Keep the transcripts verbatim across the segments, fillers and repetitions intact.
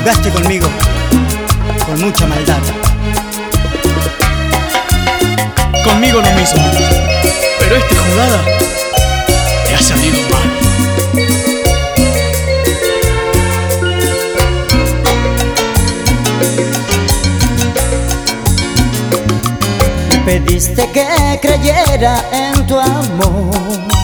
Jugaste conmigo con mucha maldad. Conmigo lo mismo, pero esta jugada te ha salido mal. Pediste que creyera en tu amor,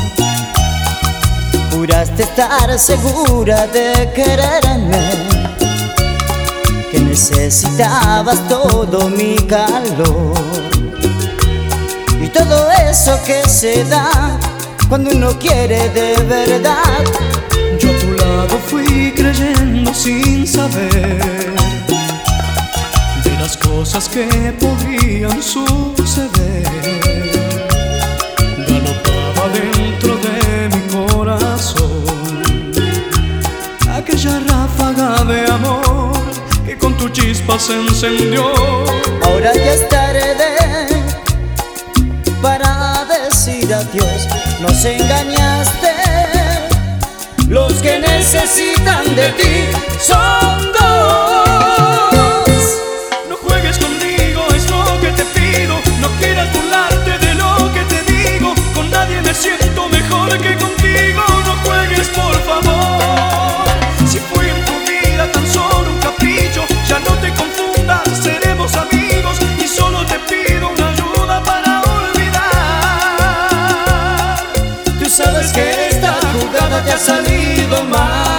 juraste estar segura de quererme, que necesitabas todo mi calor y todo eso que se da cuando uno quiere de verdad. Yo a tu lado fui creyendo sin saber de las cosas que podrían suceder. Galopaba dentro de mi corazón aquella ráfaga de amor que con tu chispa se encendió. Ahora ya es tarde para decir adiós, nos engañaste. Los que necesitan de ti son dos. No juegues conmigo, es lo que te pido. No quieras burlarte de lo que te digo. Con nadie me siento mejor que contigo. No juegues, por favor. Si fui en tu vida tan solo un capricho, ya no te confundas, seremos amigos. Y solo te pido una ayuda para olvidar. Tú sabes que esta jugada te ha salido mal.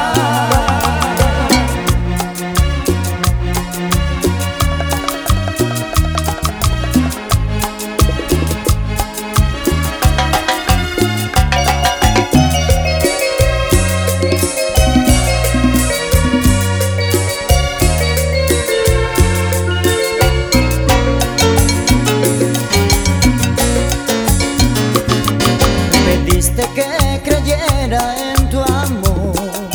Pediste que creyera en tu amor,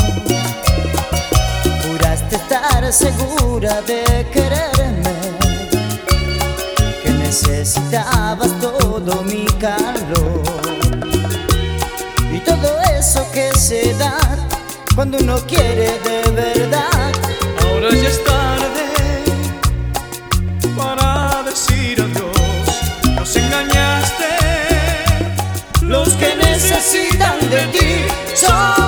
juraste estar segura de quererme, que necesitabas todo mi calor y todo eso que se da cuando uno quiere de verdad. Ahora ya es tarde para decir adiós. Nos engañaste. Los que necesitan de ti son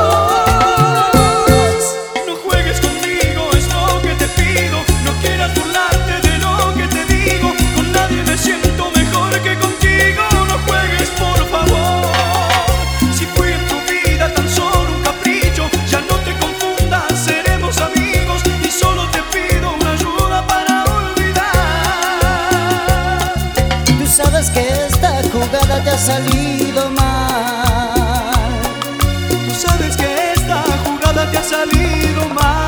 dos. No juegues conmigo, es lo que te pido. No quieras burlarte de lo que te digo. Con nadie me siento mejor que contigo. No juegues, por favor. Si fui en tu vida tan solo un capricho, ya no te confundas, seremos amigos. Y solo te pido una ayuda para olvidar. Tú sabes que esta jugada te ha salido mal. Tú sabes que esta jugada te ha salido mal.